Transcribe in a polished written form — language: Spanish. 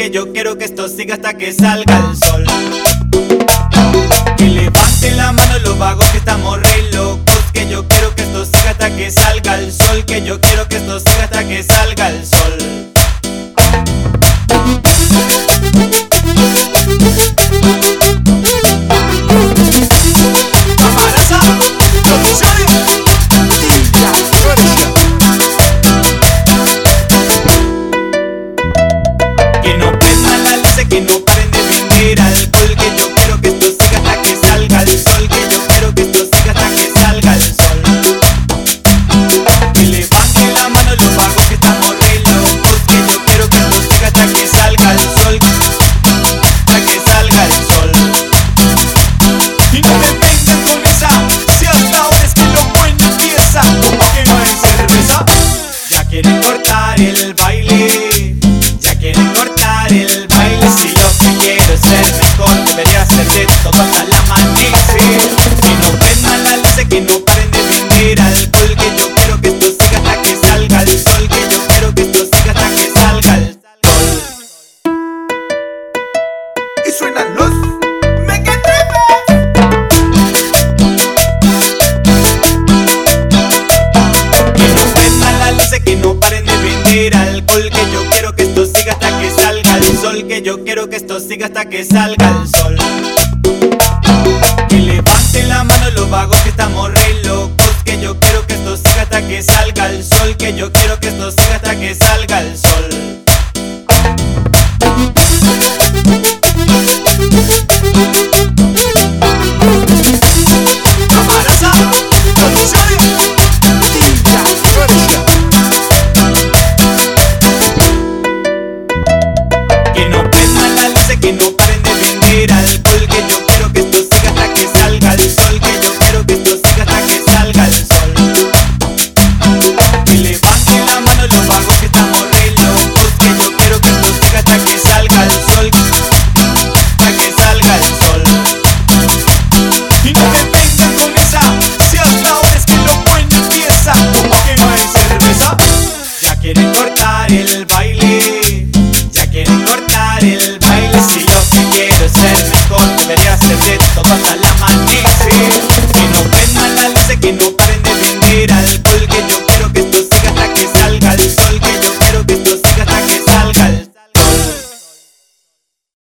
que yo quiero que esto siga hasta que salga el sol. Que levanten la mano los vagos que estamos re locos, que yo quiero que esto siga hasta que salga el sol, que yo quiero que esto siga hasta que salga el sol. Que no prendan la luz, que no paren de vender alcohol, que yo quiero que esto siga hasta que salga el sol, que yo quiero que esto siga hasta que salga el sol. Que levanten la mano los vagos que estamos re locos, que yo quiero que esto siga hasta que salga el sol, hasta que salga el sol. Y no me vengan con esa, si hasta ahora es que lo bueno empieza, como que no hay cerveza. Ya quieren cortar el baile, ya quieren cortar el baile. Si lo que quiero es ser mejor, debería ser de todo hasta el amanecer. Que no prendan la luz, que no paren de vender alcohol, que yo quiero que esto siga hasta que salga el sol, que yo quiero que esto siga hasta que salga el sol. Y suenan los Que no prendan la luz, que no paren de vender alcohol, que yo quiero que esto siga hasta que salga el sol, que yo quiero que esto siga hasta que salga el sol. Que levanten la mano los vagos que estamos re locos, que yo quiero que esto siga hasta que salga el sol, que yo quiero que esto siga hasta que salga el sol. Que no prendan la luz, que no paren